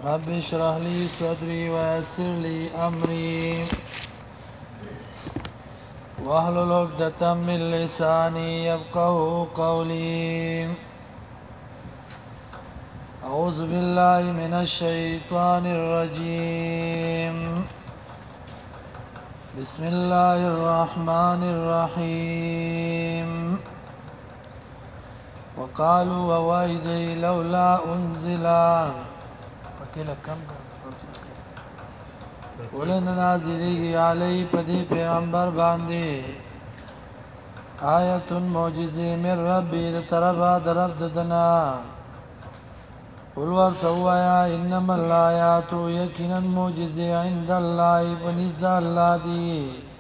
رب اشرح لي صدري ويسر لي أمري واحلل عقدة من لساني يفقهوا قولي. أعوذ بالله من الشيطان الرجيم. بسم الله الرحمن الرحيم. وقالوا وويدي لولا أنزل ولن نازلی علی پدی پیغمبر باندې آیت معجزه من ربی د طرفا درب ددنا. قل ورته وایا انما الآیات یقینا معجزه عند الله فنزد الله دی.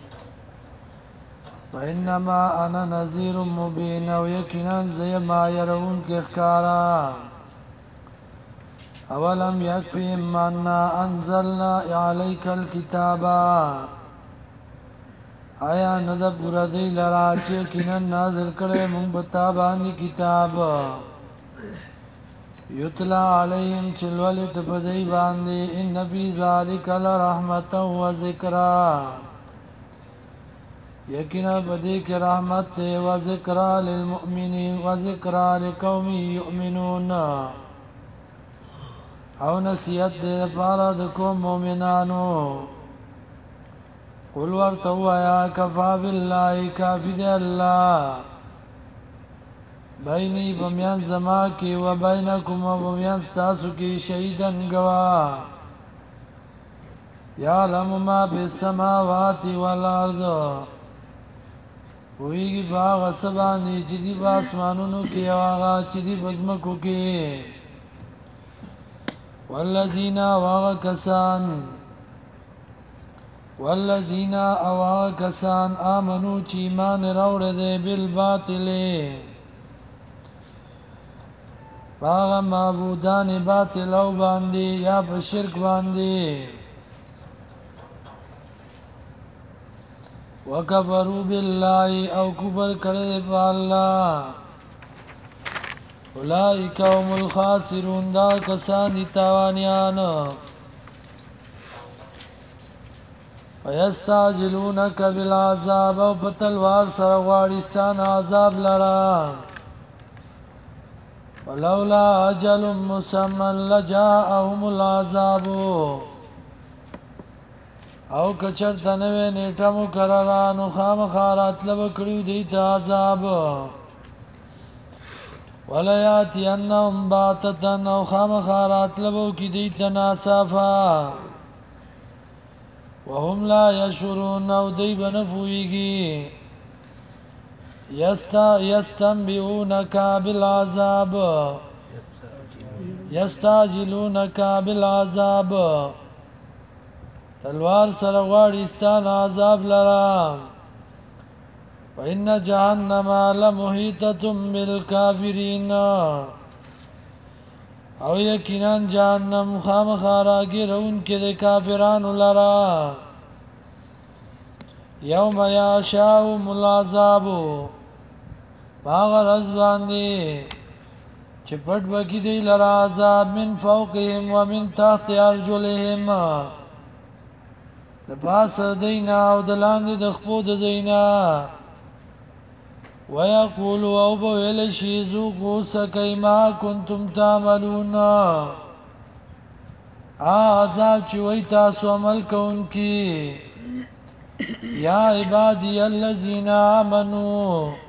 وانما انا نذیر مبین او یقینا زما يرون کې ښکارا. اولم یکفیهم انا انزلنا علیک الکتاب آیا نه ده پوره دی لرا چې یقینا نازل کړی موږ په تا باندې کتاب یتلا علیهم چې لولې ته په دی باندې ان فی ذلک لرحمة و ذکرا یقینا په دې کې رحمت دی و ذکرا للمؤمنین و ذکرا لقوم یؤمنون او نصیحت دې لپاره د کوم مؤمنانو. قل ورته وایا کفا بالله کافی دی الله بیني بمیان زما کې و بینکم و بمیان ستاسو کې شهیدن گواه. یعلم ما فی السماوات والارض ویږي په هغه څه باندې چې دي په اسمانونو کې او هغه چې دي په ځمکو کې. والذین اواغ کسان آمنو چی ایمان راوڑ دے بالباطل باغ معبودان باطل او باندی یا په شرک باندی وکفروا بالله او کفر کړي په الله. اولئک هم الخاسرون دا کسان دي تاوانیان. ويستعجلونك بالعذاب او په تلوار سره غواړي ستان عذاب لرا. ولولا اجل مسمى لجاءهم العذاب او کچرته نوې نیټه مقرره نو خامخا راتلو کړیو دي ته عذاب. ولياتينهم باتة او خامخا راتلو کې دي ته ناصافا وهم لا يشعرون او دی بنفویږي. یستعجلونک بالعذاب تلوار سره غواړي ستان عذاب لرا. وان جهنم لمحيطة بالكافرين او یقینا جهنم خامخا راګرون کې د کافرانو لرا. یوم یعشاهم العذاب باغ رز باندې چې پټ بکی دی لرا عذاب من فوقهم ومن تحت ارجلهم د پاس دینا او د لاندې د خپو د دینا. ويقول او بویل شي ذوقوا سکئ ما کنتم تعملون عذاب چې وای تاسو عمل کوونکی. یا عبادی الذین آمنوا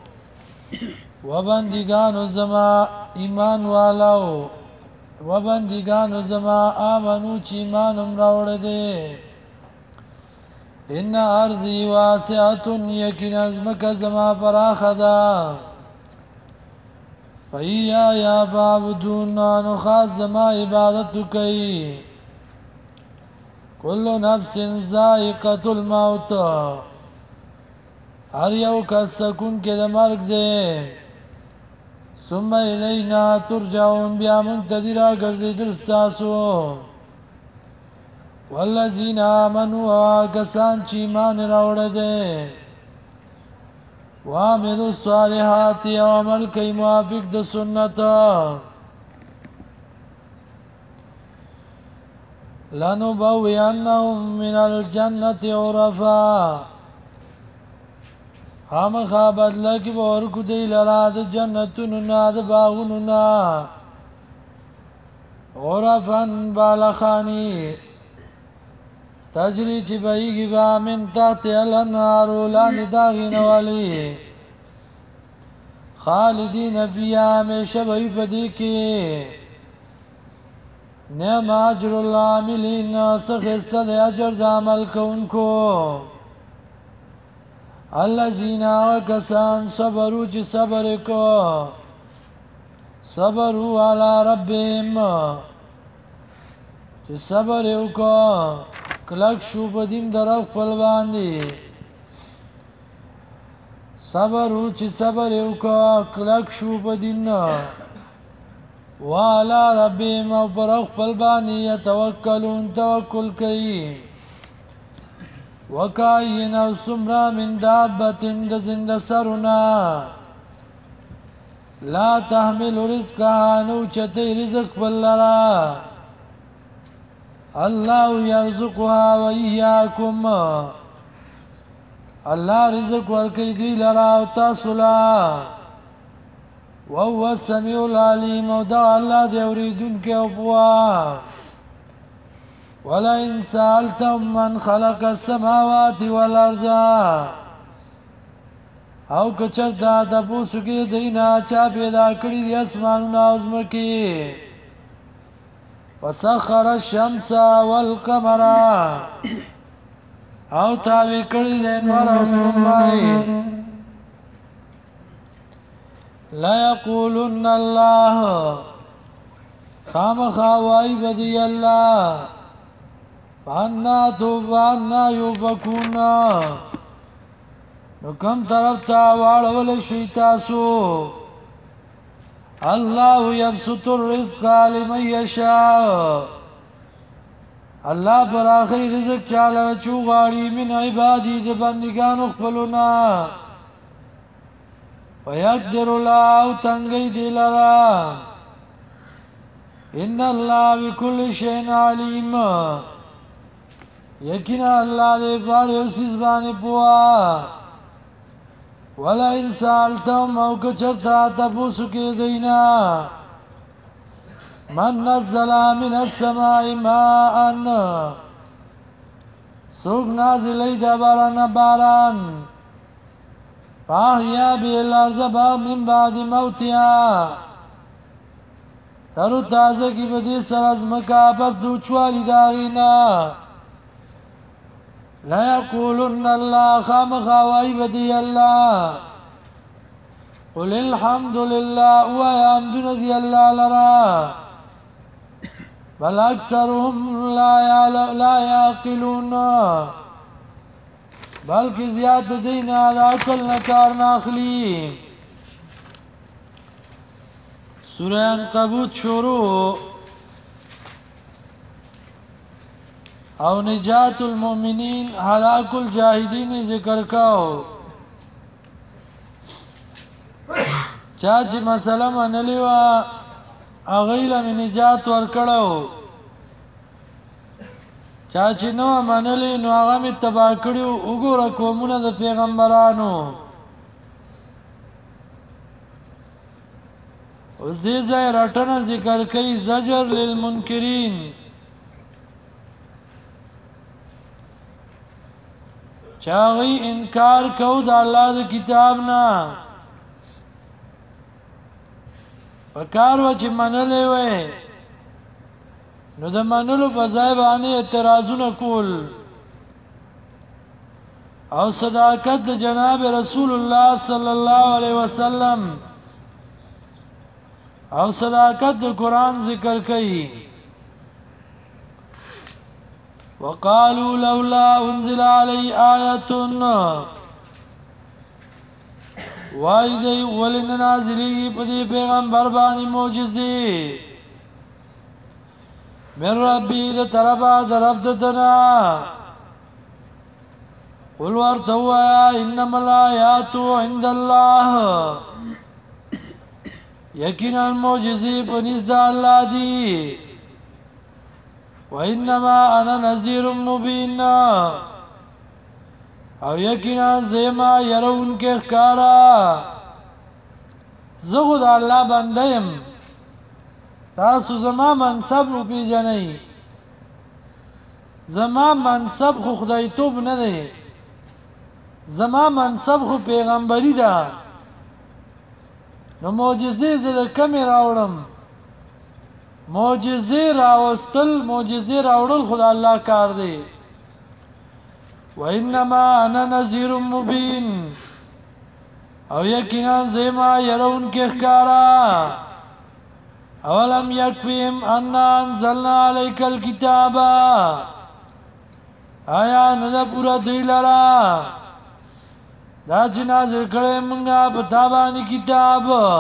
وبندگانو زما ایمان والو وبندگانو زما آمنو چې ایمانم راوړ دې. ان ارضی واسعه یقینا زمکه زما پراخه ده. فیا فعبدون نو خاص زما عبادت کوي. کل نفس ذائقه الموت هر یو کس سکون کې د مرګ دی. ثم الینا ترجعون بیا منتظر راګرځیدل ستاسو. والذین آمنوا کسان چې ایمان راوړ دي وعملوا الصالحات او عمل کوي موافق د سنت لنبوئنهم من الجنة غرفا خامخا بدله کې به ورکو دی لرا د جنتونو نه د باغونو نه غرفا بالخاني تجري چې بهیږي به من تحت الانهار لاندې د هغې نه ولي خالدین فیها همیشه به وي په دې کې نعم اجر العاملین څه ښایسته دی اجر د عمل کوونکو الذین هغه کسان صبروا چې صبر کو صبروا علی ربهم چې صبر وکړه کلک شو په دین در خپل باندې صبروا چې صبر وکړه کلک شو په دین وعلى ربهم او پر خپل باندې یتوکلون توکل کوي وکاین او سمرا من دابتن د زنده سرنا لا تحمل رزقها نو چته رزق بلرا الله يرزقها وإياكم الله رزق ورکی دی لرا او تاسو لا وهو السميع العليم او دا الله دی اوریدونکی او پوها ولئن سألتم من خلق السماوات والأرض او کچرتا تاسو کې دینا چا پیدا کړی دی اسمانونه او ځمکې وسخر الشمس والقمر او تاوی کړی دی انوار او سپوږمۍ لا يقولن الله خامخا وای بدی الله فانا توفانا يوفكون نو کم طرف تا واړول شي تاسو الله يبسط الرزق لمن يشاء الله پر اخی رزق چاله چوغاړي من عبادي د بندگانو خپلونا ويقدر الله تنگي دلرا ان الله بكل شيء عليم یقینا الله دې بار یو سیس باندې پوا ولا ان سالتم او کچرتا تاسو کې دینا من نزل من السماء ماء سوق نازل د باران فاحيا بالارض من بعد موتها تر تازه کی بدی سر ازمکا پس دوچوالی داغینا لا يقولن الله خامخا وای بدی الله قل الحمد لله ويحمدون ذي الله لرا بل اکثرهم لا يعقلون بلکې زیات دین د عقل نه کار نه اخلي سورہ عنکبوت شروع او نجات المؤمنین هلاك الجاهدین ذکر کاو چا چې مسله منلی وه هغوی له مې نجات ورکړی چا چې نو منلی نو هغه مې تباه کړي وګوره قومونه د پیغمبرانو اوس دې ځای رټنه ذکر کوي زجر للمنکرین چې هغوی انکار کو د الله د کتاب نه پکار و چې منلی وی نو د منلو په ځای باندې اعتراضونه کول او صداقت د جناب رسول الله صلی الله علیه وسلم او صداقت د قرآن ذکر کوي وقالوا لولا انزل علی آیه وای دی ولن نازلی په دې پیغمبر باندې معجزې من ربی د طرفا د رب دنا قل ورته وایا انما الآیات عند الله یقینا معجزې په نزد الله دي وانما انا نذير مبين او یقینا زما يرون کې ښکارا زه خو د الله بنده یم تاسو زما منصب وپېژنئ زما منصب خو خدایتوب نه دی زما منصب خو پیغمبري ده نو معجزې زه د کمې راوړم معجزې راوستل معجزې راوړل خو د الله کار دی وانما انا نذير مبين او یقینا زما يرون کې ښکارا اولم يكفيهم ان انزلنا عليك الكتاب آیا نه پورا دی لرا دا چې نازل کړی موږ په تا باندې کتاب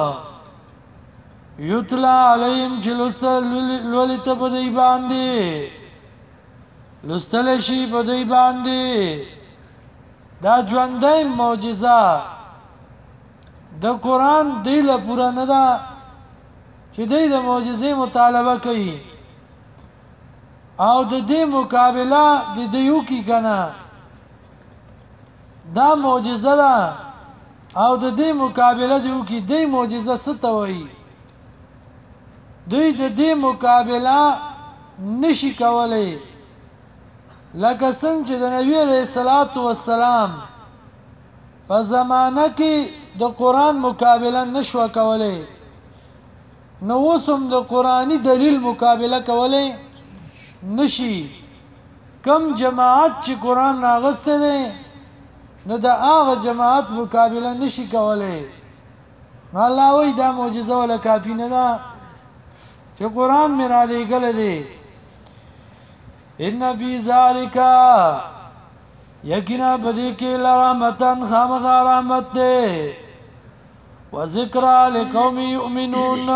یتلا علیهم چې لولي ته په دی باندې لستل شي په دی باندې دا ژوندۍ معجزه د قرآن دی له پورا نه ده چې دی د معجزې مطالبه کوي او د دې مقابله د دیو کی کنه دا معجزه ده او د دې مقابله دیو کی دی معجزه څه ته وایي دوی د دې مقابله نشي کولای لکه څنګه چې د نبی علیہ الصلوۃ والسلام په زمانہ کې د قرآن مقابله نشو کولای نو وسم د قرآنی دلیل مقابله کولای نشي کم جماعت چې قرآن راغسته دي نو د هغه جماعت مقابله نشي کولای نو الله وی دا معجزه ولا کافی نه ده چې قرآن می را لېږلی دی ان فی ذلک یقینا بدې کې لرحمتن خامخا رحمت دی وذکرى لقوم یؤمنون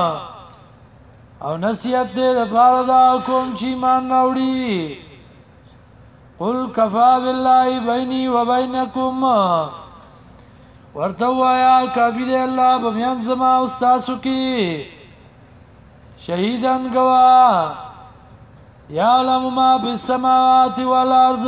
او نصیحت دې د پاره دا کوم چې ایمان راوړي قل کفا بالله بیني وبینکم ورته وایا کافی دی الله په میان زما او تاسو کې شهیدان گوا یعلم ما بالسماوات والارض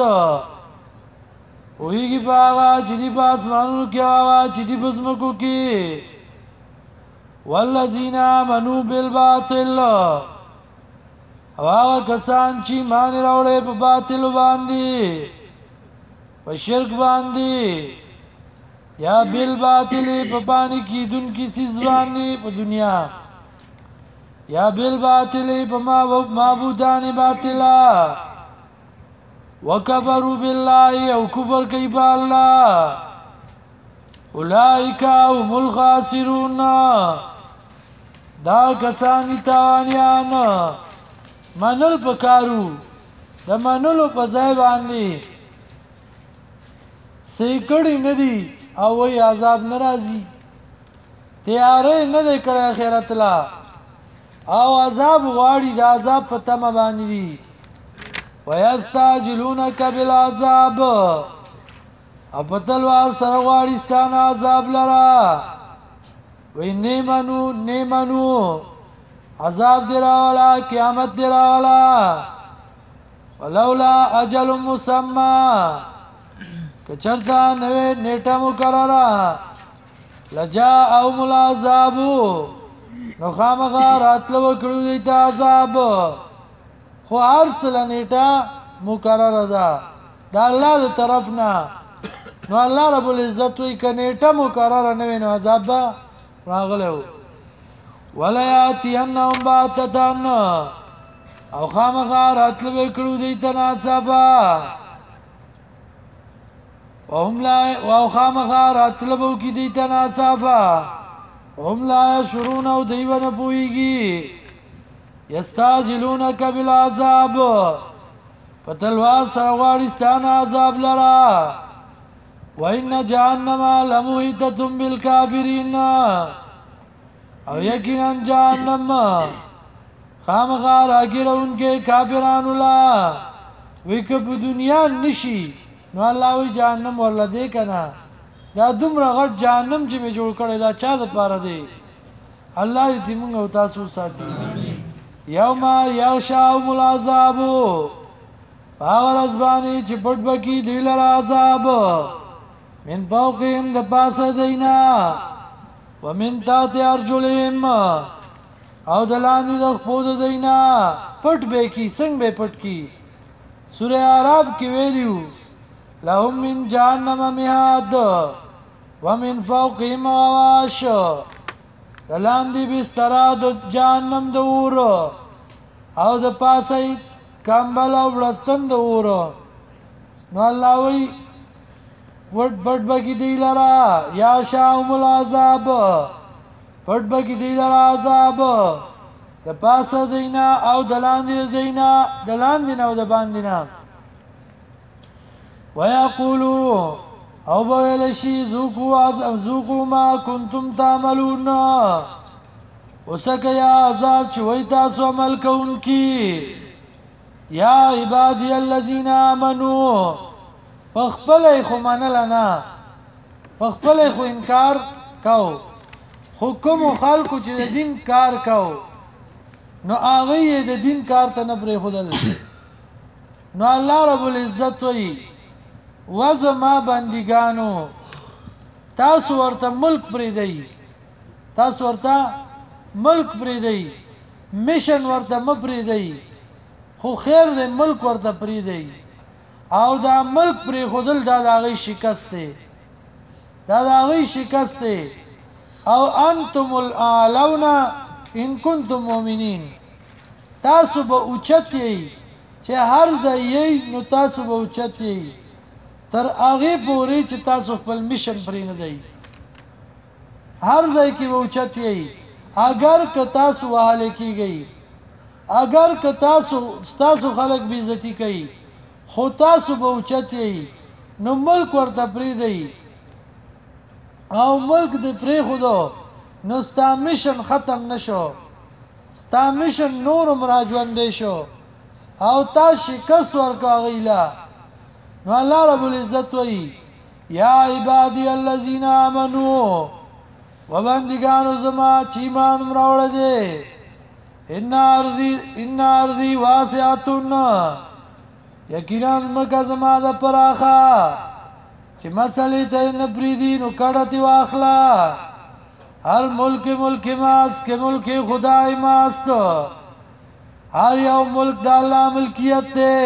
ویږي باغ چې دی په اسمانونو کې هغه چې دی په ځمکو کې والذین آمنوا بالباطل او هغه کسان چې ایمان راوړي په باطل باندې په شرک باندې یا بالباطل په باندې کې دن کی سیز باندې په دنیا یا بالباطل په معبودان باطلا وکفروا بالله او کفر کوي په الله اولئک هم الخاسرون دا کسان تاوانیان منل پکارو د منلو په ځای باندې سیکړی ندی او وی عذاب ناراضي تیارې نه د کړه آخرت لا او عذاب غواړي د عذاب په تمه باندې دي ويستعجلونك بالعذاب او په تلوار سره غواړي ستانه عذاب لرا وی نیمنو عذاب دی راولا قیامت دی راولا ولولا اجل مسمى کچرتا نوے نیٹا مقررہ لجاءهم العذاب نو خامخا راتلو کړو دیتا عذاب خو ارسل نیټه مقرره ده د الله د طرف نه نو الله رب العزت وی کنيټه مقرره نه ویني عذاب راغلو ولا یاتینهم باتتن او خامخا راتلو کړو دیتا ناصفا وهم لا وخامخا راتلو کی دیتا ناصفا هم لا يشعرون او دیوان پوئیگی یستاجلونک بالعذاب فتلوار سرغارستان عذاب لرا وإن جهنم لمحيطة بالكافرين او یقینا جهنم خامخا راگیرون کے کافرانو لا ویکب دنیا نشی نو الله وی جهنم ورلا دے کنا دا دومره غټ جهنم چې می جوړ کړی دا چا د پاره دی الله دې موږ او تاسو ساتي یوم یغشاهم العذاب هغه ورځ باندې چې پټ بکی دی لره عذاب من فوقهم د پاسه دینا ومن تحت ارجلهم او د لاندې د خپو د دینا پټ به کی څنګه به پټ کی سوره اعراف کې ویلیو لهم من جهنم مهاد ومن فوقهم غواش د لاندې بستر د جهنم د اور او د پاسه کمبل او بلستن د اور نو الله وی وټ بټ بکی دی لرا یا شاهم العذاب پټ بکی دی لرا عذاب د پاسه دینا او د لاندې دینا د لاندې نه او د باندې نه ويقولوا او بویل شي ذوقوا ما كنتم تعملون وسکه یا عذاب چې وای تاسو عمل کوونکی یا عبادی الذین آمنوا پخپل خو منلنا پخپل خو انکار کو حکم خلکو چې د دین کار کو نو هغه د دین کار ته نه پرې خدل نو الله رب العزت وی وزما بندگانو تاسو ورته ملک پرې دی تاسو ورته ملک پرې دی میشن ورته م پرې دی خو خیر دې ملک ورته پرې دی او دا ملک پرې خودل دا هغه شکست دی دا هغه شکست دی او انتم الاعلون ان کنتم مؤمنین تاسو به اوچتئ چې هر ځای نو تاسو به اوچتئ تر هغه پورې چې تاسو خپل میشن پرې نه دی هر ځای کې به اوچتئ اگر که تاسو وهاله کیږئ اگر که تاسو خلق بے عزتی کوي خو تاسو به اوچتئ نو ملک ورته پرې دی او ملک دې پرې خودو نو ستا میشن ختم نشو ستا میشن نورم راجوندې شو او تا شکست ورکا غیلا نو الله رب العزت وی یا عبادی الذین آمنوا وبندگانو زما چې ایمان مراوړ دي ان ارضی واسعتن یقینا مکه زما د پراخه چې مسلې ته نه پریدي نو کړهتی واخلا هر ملک ماس کې ملک خدای ماست هر یو ملک د الله ملکیت دی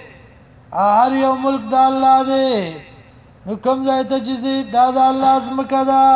هر یو ملک د الله دی نو کوم ځای ته چې دا د الله ازمکه ده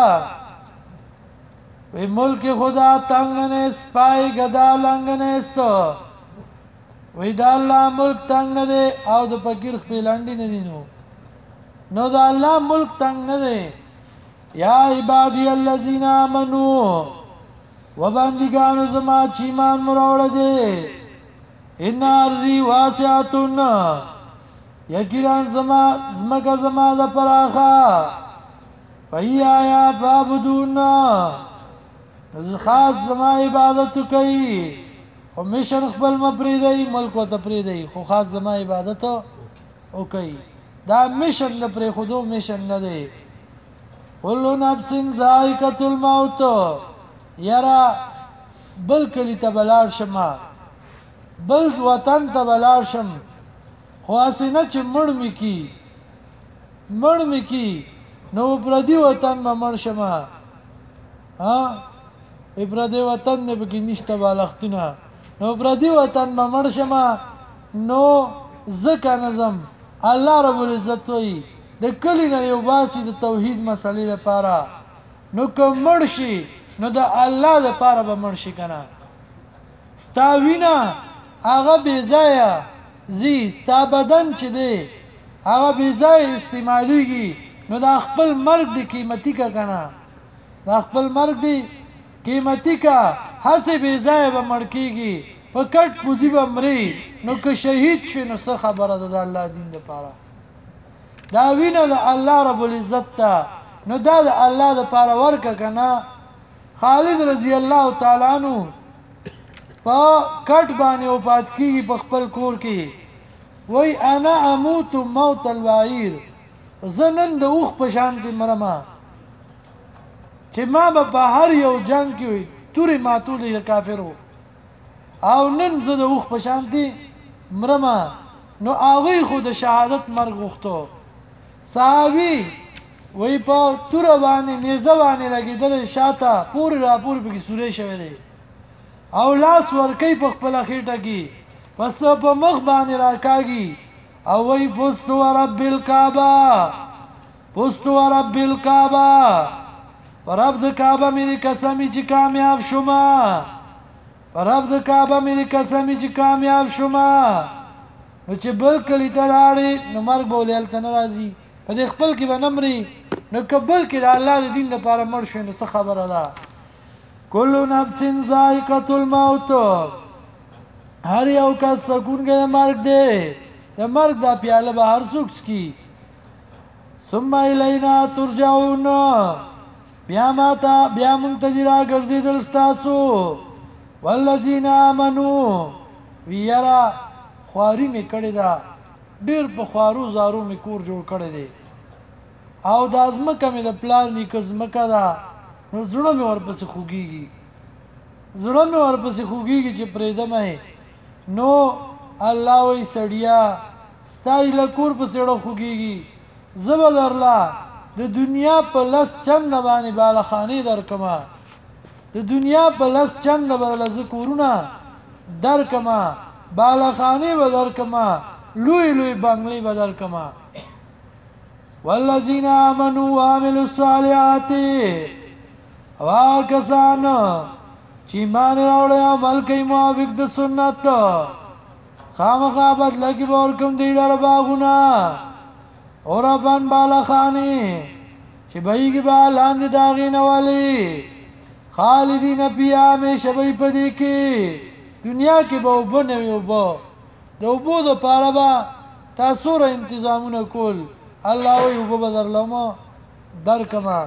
وی ملک خدا تنگ نیست پای گدا لنگ نیست وی دا اللہ ملک تنگ نده او دا پکیر خپیلانڈی ندی نو دا اللہ ملک تنگ نده یا عبادی اللذین آمنو و بندگانو زما چیمان مروڑ دے ان ارضی واسعتن یقینا زمکا زما دا پراخا فی آیا بابدون خاص زما عبادت کوي او میشن خپل مپریدای ملک و تپریدای خو خاص زما عبادت او کوي دا میشن د پرې خودو میشن نه دی کل نفس ذائقه الموت یرا بل کلی تبلار شما بل وطن تبلار شم خو اسنه چې مړ می نو پردي وطن مړ شما ها پردی وطن نه بګی نشته بالښتونه نو پردی وطن مړ شمه نو زکه نظم الله رب العزت وی د کلی نه یو باسي د توحید مسلې لپاره نو کوم مړ شي نو د الله لپاره به مړ شي کنه ستا وینا هغه بې ځایه زی ستا بدن چې دی هغه بې ځایه استعمالیږي نو د خپل مرګ د قیمتي کا کنه د خپل مرګ دی قیمتی کا حسه بے ځای به مړ کیږي په کټ پوزي به مري نو که شهید شي نو څه خبره ده د الله دین لپاره دا وینه د الله رب العزت ته نو دا د الله لپاره ورکه کنه خالد رضی الله تعالی عنہ په کټ باندې او پات کیږي په خپل کور کې وای انا اموت موت البعیر زنن د اوخ په شان دي مرما چې ما به په هر یو جنگ کې توري ماتولې کافرو او نن زه د اوښ په شانتي مرمه نو هغوی خو د شهادت مرګ غوښتو صحابي وی په توره باندې نیزه باندې لګېدلی شاته پورې راپورې پکې سوری شوی دی او لاس ورکوي په خپله خېټه کې پس په مخ باندې راکاږي او وی فزت ورب الکعبه فزت ورب الکعبه پر رب د کعبه مې قسمی چې کامیاب شوما پر رب د کعبه مې قسمی چې کامیاب شوما نو چې بل کلی ته لاړې نو مرګ به ولې هلته نه راځي په دې خپل کې به نه مري نو که بل کې د الله د دین لپاره مړ شوې نو څه خبره ده کل نفس ذائقة الموت هر یو کس سکونکی د مرګ دی د مرګ دا پیاله به هر څوک څکي ثم الینا ترجعون بیا مونږ ته دي راګرځېدل ستاسو والذین آمنوا وی یاره خواري مې کړې ده ډېر په خوارو زارو مې کور جوړ کړی دی او دا ځمکه مې د پلار نیکه ځمکه ده نو زړه مې ورپسې خوږېږي چې پرېږدمه نو الله وایي سړیا ستا هیله کور پسې ډه خوږېږي زه به درله د دنیا په لس چنده باندې بالخانې درکمه د دنیا په لس چنده به زه کورونه درکمه بالخانې به درکمه لوی لوی بنګلې به درکمه والذین آمنوا وعملوا الصالحات او هغه کسان چې ایمان راوړی او عمل کوي موافق د سنت خامخا بدله کې به ورکوم دوی لره باغونه عرفان بالخانې چې بهیږي به لاندې د هغې نه ولې خالدین فیها همیشه به یې په دې کې دنیا کې به اوبه نه وي اوبه د اوبو دپاره به تا څومره انتظامونه کول الله وایي اوبه به درلمه درکمه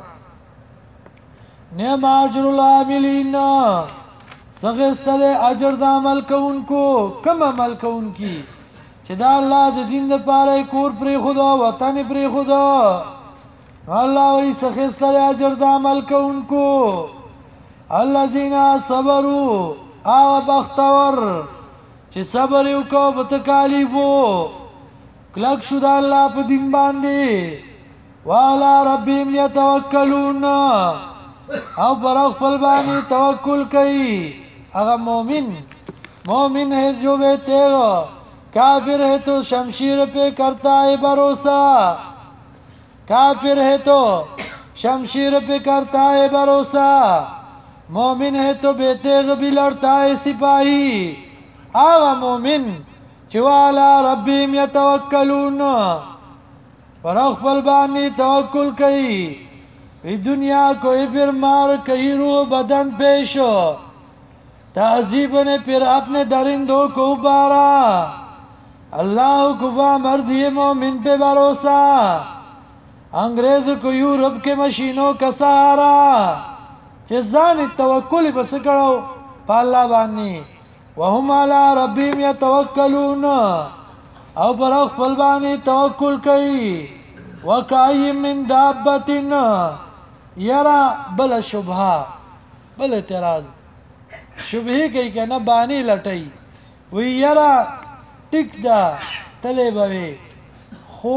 نعم اجر العاملین څه ښایسته دی اجر د عمل کوونکو کم عمل کوونکي چې دا الله د دین دپاره یې کور پرېښوده وطن یې پرېښوده نو الله وایي څه ښایسته دی اجر د عمل کوونکو الذین صبروا هغه بختور چې صبر یې وکړو په تکالیفو کلک شو د الله په دین باندې وعلى ربهم یتوکلون او پر خپل باندې توکل کوي هغه مومن ہے جو بیتے ہو کافر ہے تو شمشیر پہ کرتا ہے بھروسہ کافر ہے تو شمشیر پہ کرتا ہے بھروسہ مومن ہے تو بے تیغ بھی لڑتا ہے سپاہی آغا مومن چوالا ربیم یتوکلون پر اخبل بانی توکل کئی وی دنیا کوئی پھر مار کئی روح بدن پیشو تہذیب نے پھر اپنے درندوں کو ابارا اللہ کو مرد یہ مومن پہ بھروسہ انگریز کو یورپ کے مشینوں کا سہارا چې ځان توکل بس کړو په الله باندې وهم علی ربهم یتوکلون او پر خپل باندې توکل کوي وکای من دابتن یرا بل شبهه بل اعتراض شبهه کوي کنه باندې لټي وی یرا ټیک دا تلې بوي خو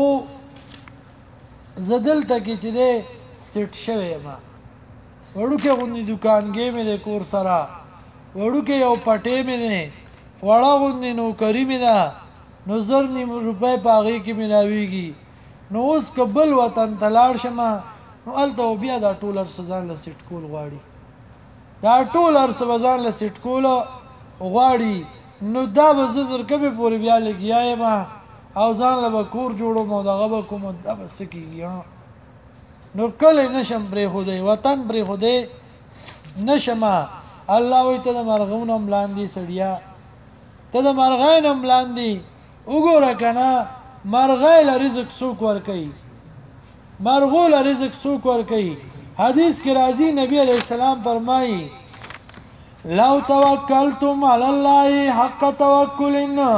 زدل تکي چې دې سټ شوی ما وړوکې غوندې دوکانګې مې د کور سره وړوکې یو پټې مې دی وړه غوندې نوکري مې ده نو 1,000 روپۍ په هغې کې میلاویږي نو اوس که بل وطن ته لاړ شم نو هلته بیا دا ټول هر څه ځان له سیټ کول غواړي دا ټول هر څه به ځان له سیټ کول غواړي نو دا به زه تر کومې پورې بیا لګیا یم او ځان له به کور جوړوم او دغه به کوم دا به څه کېږي نو کله نشم پرېښودی وطن پرېښودی نشم الله وایي ته د مرغونو هم لاندې سړیا ته د مرغیو هم لاندې وګوره که نه مرغۍ له رزق څوک ورکوي مرغو له رزق څوک ورکوي حدیث کې راځي نبی علیه السلام فرمایي لو توکلتم علی الله حق توکل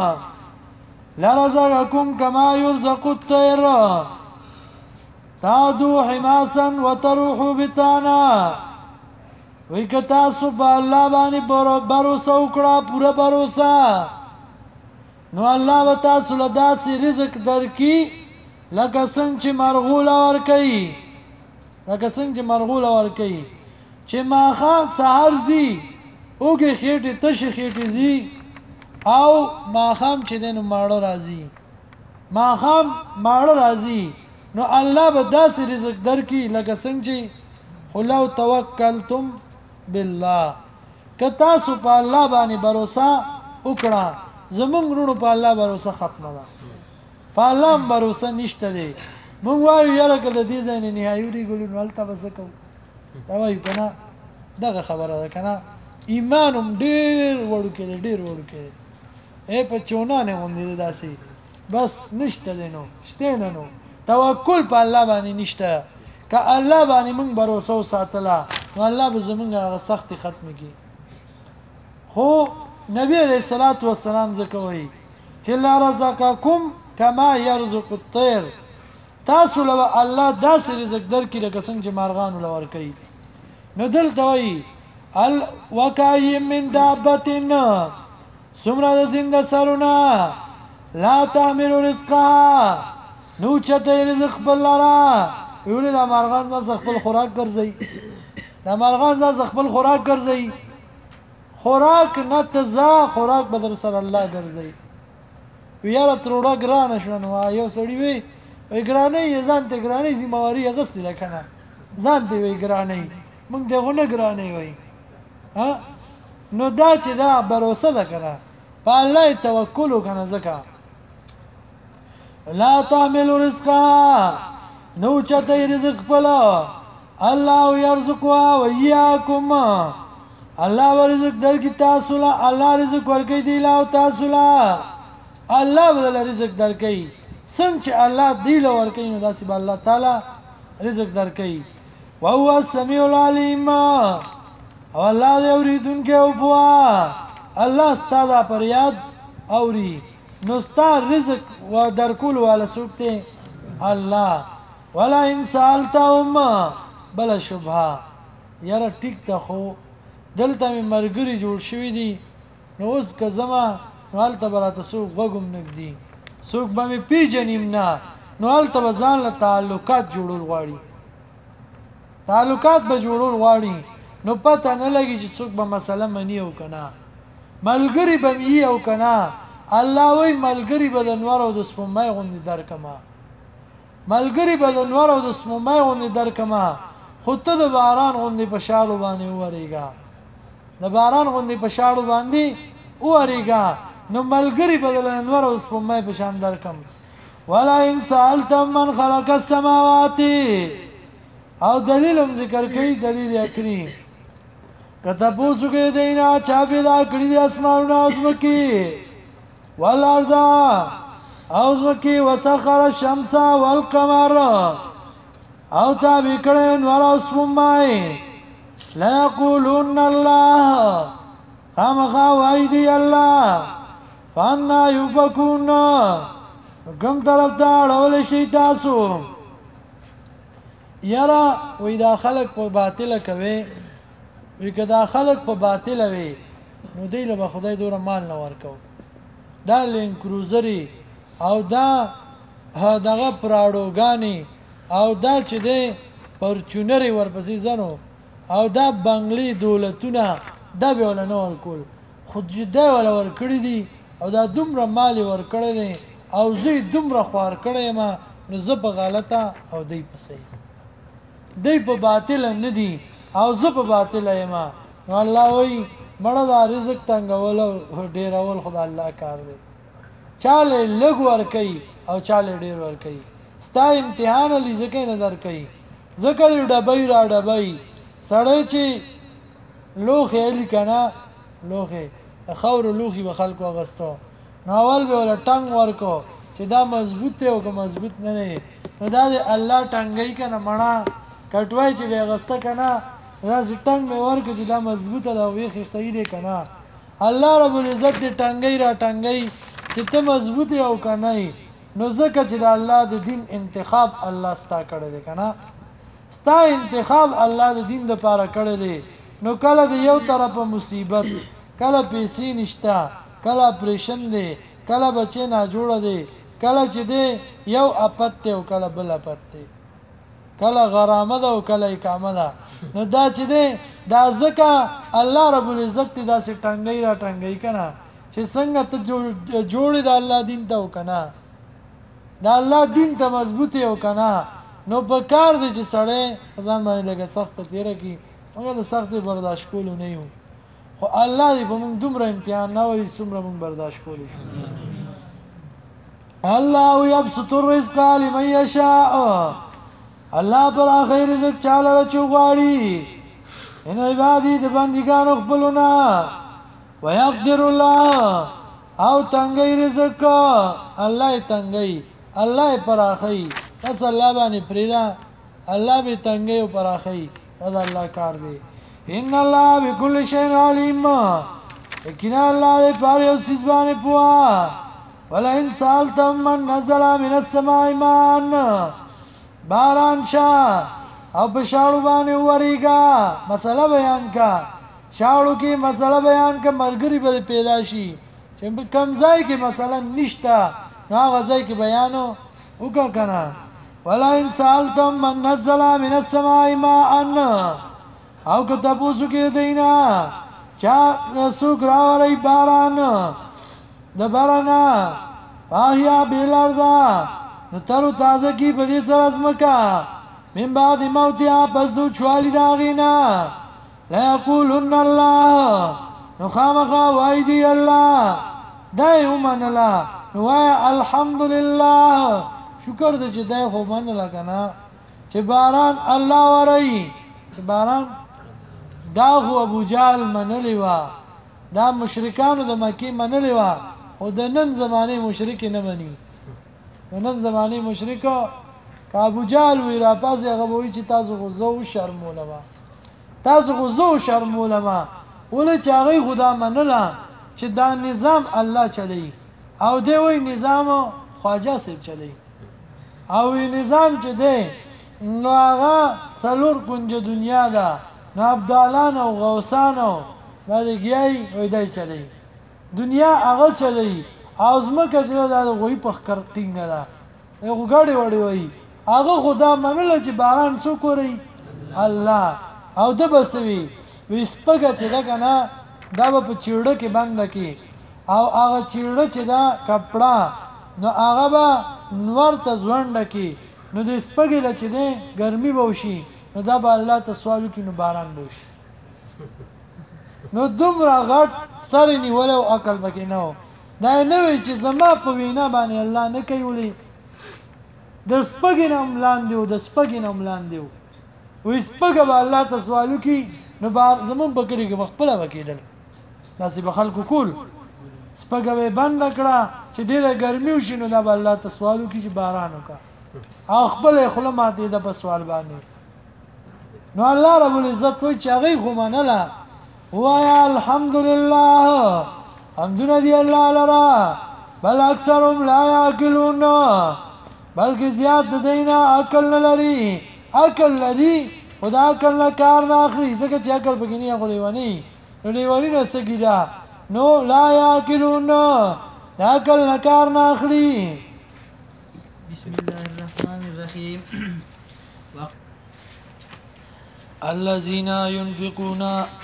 لرزقکم کما یرزق الطیر تعدو حماسا وتروح بطانا وی که تاسو په الله باندې باور وکړه پوره باور نو الله به تاسو له داسې رزق درکړي لکه څنګه چې مرغوله ورکوي چې ماښام سحر ځي اوږې خېټې تشې خېټې ځي او ماښام چې دی نو ماړه راځي نو الله به داسې رزق درکړي لکه څنګه چې خو لو توکلتم بالله که تاسو په الله باندې باور وکړه زمونږ وروڼو په الله باور ختمه ده په الله هم باور نشته دی مونږ وایو یاره که د دې ځای نه نهایي ورېږلو نو هلته به څه کوو دا وایو که نه دغه خبره ده که نه ایمان هم ډېر وړوکی دی ډېر وړوکی دی په چونانې غوندې دی داسې بس نشته دی نو شته نه نو توکل په الله باندې نشته که الله باندې مونږ باور وساتله نو الله به زمونږ هغه سختې ختمې کړي خو نبی علیہ الصلوۃ والسلام ځکه وایي چې لا رزقکم کما یرزق الطیر تاسو له الله داسې رزق درکړي لکه څنګه چې مارغانو له ورکوي نو دلته وایي وکای من دابتن څومره د زنده سرونه لا تعمل رزقها نو چته رزق خپل لره ویل دا مارغان ځکه خپل خوراک ګرځي خوراک نه تزا خوراک بدر سره الله ګرځي یاره تروړه ګرانه شو نو یو سړی وی ګرانه یې ځان ته ګرانه ذمہواری اغستې ده کنه ځان ته وی ګرانه موږ دغه نه ګرانه وی ها نو دا چې دا باور ده کنه په الله توکل وکنه ځکه لا تعمل رزقا نو چته رزق پلا الله يرزقها وياكم الله ورزق درکې تاسو له الله رزق ورکې دی لا تاسو له الله بدل رزق درکې څنګه چې الله دی له ورکې نو داسې به الله تعالی رزق درکې او هو السميع العليم او الله دې اوریدونکو او بوا الله ستاسو پر یاد اوري نو ستاسو رزق و درکول والا سوکته الله ولا ان سالتهم بلا شبهه یاره ټیک ته خو دلته مې مرګري جوړ شوی دي نو اوس که زما نو هلته به راته څوک غوږ هم نږدي څوک به مې پیژنیم نه نو هلته به ځان له تعلقات جوړول غواړي نو پته نه لګي چې څوک به مسله مني او که نه ملګري به مې او که نه الله وایي ملګري به د نور او د سپوږمۍ غوندې درکمه خو ته د باران غوندې په شاړو باندې وورېږه نو ملګري به د انوار او سپوږمۍ په شان درکم ولا ان سالتم من خلق السماوات او دلیل هم ذکر کوي دلیل اکریم کته پوسو کې دینا چا پیدا کړی د اسمانونو او ځمکې والارض او ځمکې وسخر الشمس والقمر او تابع کړي نور او سپوږمۍ لا یقولون الله خامخا وای دی الله فانا یفکون کوم طرف ته اړول شي تاسو یاره وې دا خلق په باطل کوي وې کدا خلق په باطل وي نو دی له خدای دوره مال نه ورکو دا لین کروزري او دا دغه پراډوګانی او دا چې دی پرچونری ورپسې ځنو او دا بنگلي دولتونه دا به ولا نه ورکول خود جدا ولا ورکړی دي او دا دومره مالی ورکړی دي او زه دومره خوار کړی ما نو زه په غلطه او دی په صحیح دی په باطل نه دي او زه په باطل یم نو الله وایي مړه دا رزق تنګول او ډیرول خدای الله کار دی چاله لګ ور کوي او چاله ډیر ور کوي ستا امتحان لې ځکه نه در کوي ځکه ډبای را ډبای سړی چې لوخه الی کنه لوخه خور لوخي به خلکو غستو نو اول به ولا ټنګ ورکو چې دا مضبوط دی او که مضبوط نه دی نو دا دی الله ټنګي کنه مړه کټوای چې به غسته کنه دا ټنګ مې ورکو چې دا مضبوطه دا ویخ صحیح دی کنه الله رب العزت دې ټنګي را ټنګي چې ته مضبوط او کنه نو ځکه چې دا الله د دین انتخاب الله ستا کړی دی کنه ستا انتخاب الله د دین لپاره کړی دی نو کله د یو طرفه مصیبت کله پیسې نشته کله اپریشن دی کله بچی نه جوړه دی کله چې دی یو اپت دی او کله بل اپت دی کله غرامه ده او کله اقامه ده نو دا چې دی دا ځکه الله رب العزت دې داسې ټنګۍ را ټنګۍ کنه چې څنګه ته جوړې د الله دین ته وکنه دا الله دین ته مضبوطی وکنه نو په کار دی چې سړی ځان باندې لږه سخته تیره کړي موږ د سختې برداشت کولو نه یو خو الله دې په موږ دومره امتحان نه وایي څومره موږ برداشت کولی شو الله یبسط الرزق لمن یشاء الله پر اخر رزق چاله چوغاړي ان عبادی د بندګانو خپلونه ويقدر الله او تنګي رزق الله تنګي الله پر اخی پس الله باندې پریدا الله به تنګي او پر اخی دا الله کار دی ان الله بكل شيء عليم کنا الله دې پر یو سیس باندې پوا ولا ان سالتم من نزل من السماء ماء باران شاه او په شاړو باندې وریګا مسله بیان کا شاړو کې مسله بیان کا مرګري به پیدا شي چې په کم ځای کې مثلا نشتا نو هغه ځای کې بیانو وکړه کنه ولا ان سالتم من نزل من السماء ماء او که تاسو کې دینا چا سوک راوړی باران د بارانا پاهیا بیلاردا نو ترو تازه کی په دې سره ازمکا من بعد موتیا پس دو چوالی داغینا لا یقولن الله نو خامخا وایدی الله دای اومن الله نو وای الحمدلله شکر دې چې دای خو من الله کنا چې باران الله ورای چې باران دا خو ابو جهل منلی وا دا مشرکانو د مکی منلی وا او د نن زمانه مشرک نه مني نن زمانه مشرکو ابو جهل وی را پاسه هغه وی چې تاسو خو زو شرموله ما تاسو خو زو شرموله ما ولې چې هغه خدا منله چې دا نظام الله چلی او دی وی نظام خواجه سیب چلی او نظام چې دی نو هغه څلور کنج دنیا ده نو عبدالان او غوسان او درګیای وای دی چلی دنیا هغه چلی او زمکه چې دا غوی په خر ټینګه ده یو غاړي وړي وای هغه خدا منله چې باران سو کوي الله او د بسوي وسپګه چې دا کنه دا په چیړه کې بند کی او هغه چیړه چې دا کپڑا نو هغه به نور ته ځوند کی نو د سپګه لچ دی ګرمي بوشي نو دا به الله ته سوالو کې نو باران بوشي نو دومره غټ سره نیول او عقل پکې نه و دا نه وی چې زما په وینا باندې الله نه کوي ولي د سپګینم لاندې او د سپګینم لاندې وې سپګه به الله ته سوالو کې نو بار زمون بکری کې خپل وکیدل داسې به خلکو کول سپګه به بند کړه چې ډیره ګرمي وشي نو دا به الله ته سوالو کې چې باران وکړه او خپل خپل ماته د په سوال باندې نو الله رب العزت وی چې هغه خو منله وایا الحمدلله حمدنا دی الله لرا بل اکثرهم لا یاکلون بلکې زیات دینا عقل نه لري عقل لري خدا عقل نه کار نه اخلي ځکه چې عقل پکې نه غولي ونی نو لیوانی نه سګیدا نو لا یاکلون دا عقل نه کار نه اخلي بسم الله الرحمن الرحیم الذين ينفقون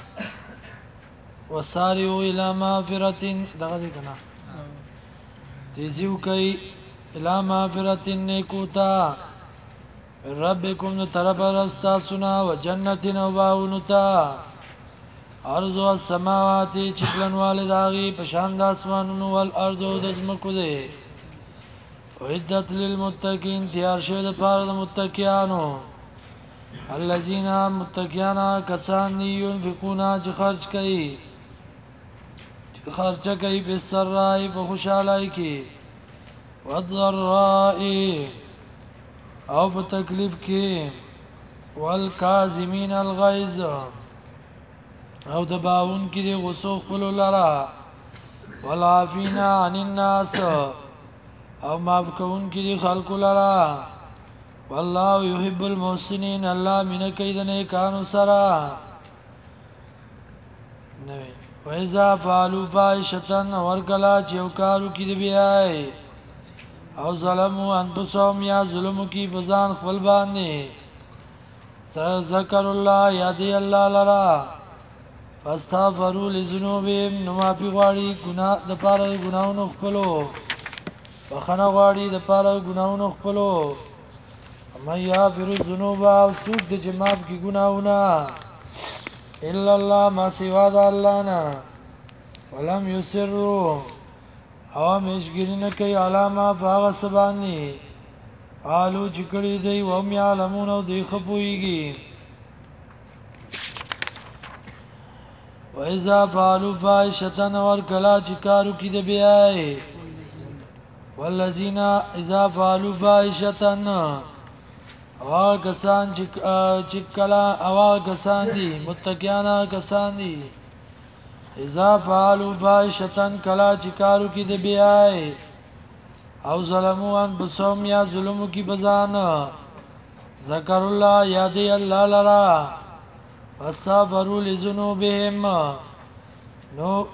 وسارعوا الى مغفرة دغه دې کنه تیزیو کوي الى مغفرة نیکوتا ربکم طرف رستاسنا وجنت و باغنتا ارض السماوات چکلن والد آغی پشاند آسمانون والارض و دزمکو دے وعدت للمتقین تیار شد پارد متقیانو الذين متقیانا کسان دی ينفقونا چه خرچ کئی خرچه کئی بسرائی بخوشالائی کی والضرائی او په تکلیف کې والکاظمین الغیظ او دباون کې د غصو خپل لرا والعافین عن الناس او معاف کون کې د خلق لرا والله يحب المحسنين الله من کید نه کانو سرا نوی وَإِذَا فَعَلُوا فَاحِشَةً ورکلا چې یو کارو کې دی بیاي او ظلموا انفسهم یا ظلم کی بزان خپل باندې ذکر الله یادی الله لرا فاستغفروا لذنوبهم نو معافي غواړي ګناه د پاره ګناونو خپلو بخنه غواړي د پاره ګناونو خپلو اما یغفر الذنوب او سوق د جماعت کی ګناونه الا الله ما سوا د الله نه ولم يسروا او مشګری نه کوي علامه فاغ سبانی قالو چکړی دی و هم یعلمون او دی خپويږي وإذا فعلوا فاحشة ورکلا چکارو کی دی بیاي والذین اذا فعلوا فاحشة اوا کسان چکلا اوا کسان دي متقیانا کسان دي اذا فعلوا فاحشة کلا چکارو کی دی بیاي او ظلموا انفسهم یا ظلمو کی بزان ذکر الله یادی الله لرا فاستغفروا لذنوبهم نو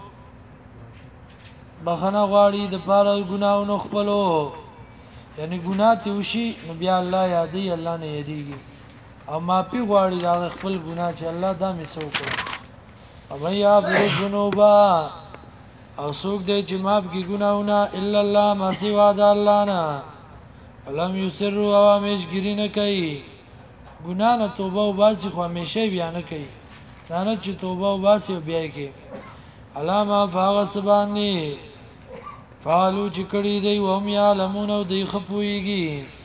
بخنه غواړي د پاره ګناونو خپلو یعنی ګناه ته وشي نو بیا الله یادی الله نه یریږي او معافي غواړي دا خپل ګناه چې الله دا می سو کړ او یا ذنوبا او څوک دی چې معاف کی ګناونه الا الله ما سوا د الله نه ولم یسروا او مشګری نه کوي ګنا نه توبه او باسي خو همیشه بیا نه کوي دا نه چې توبه او باسي بیا کوي علامه فاغ سبانی فالو چې کړي دی و هم یعلمون او دی خپويږي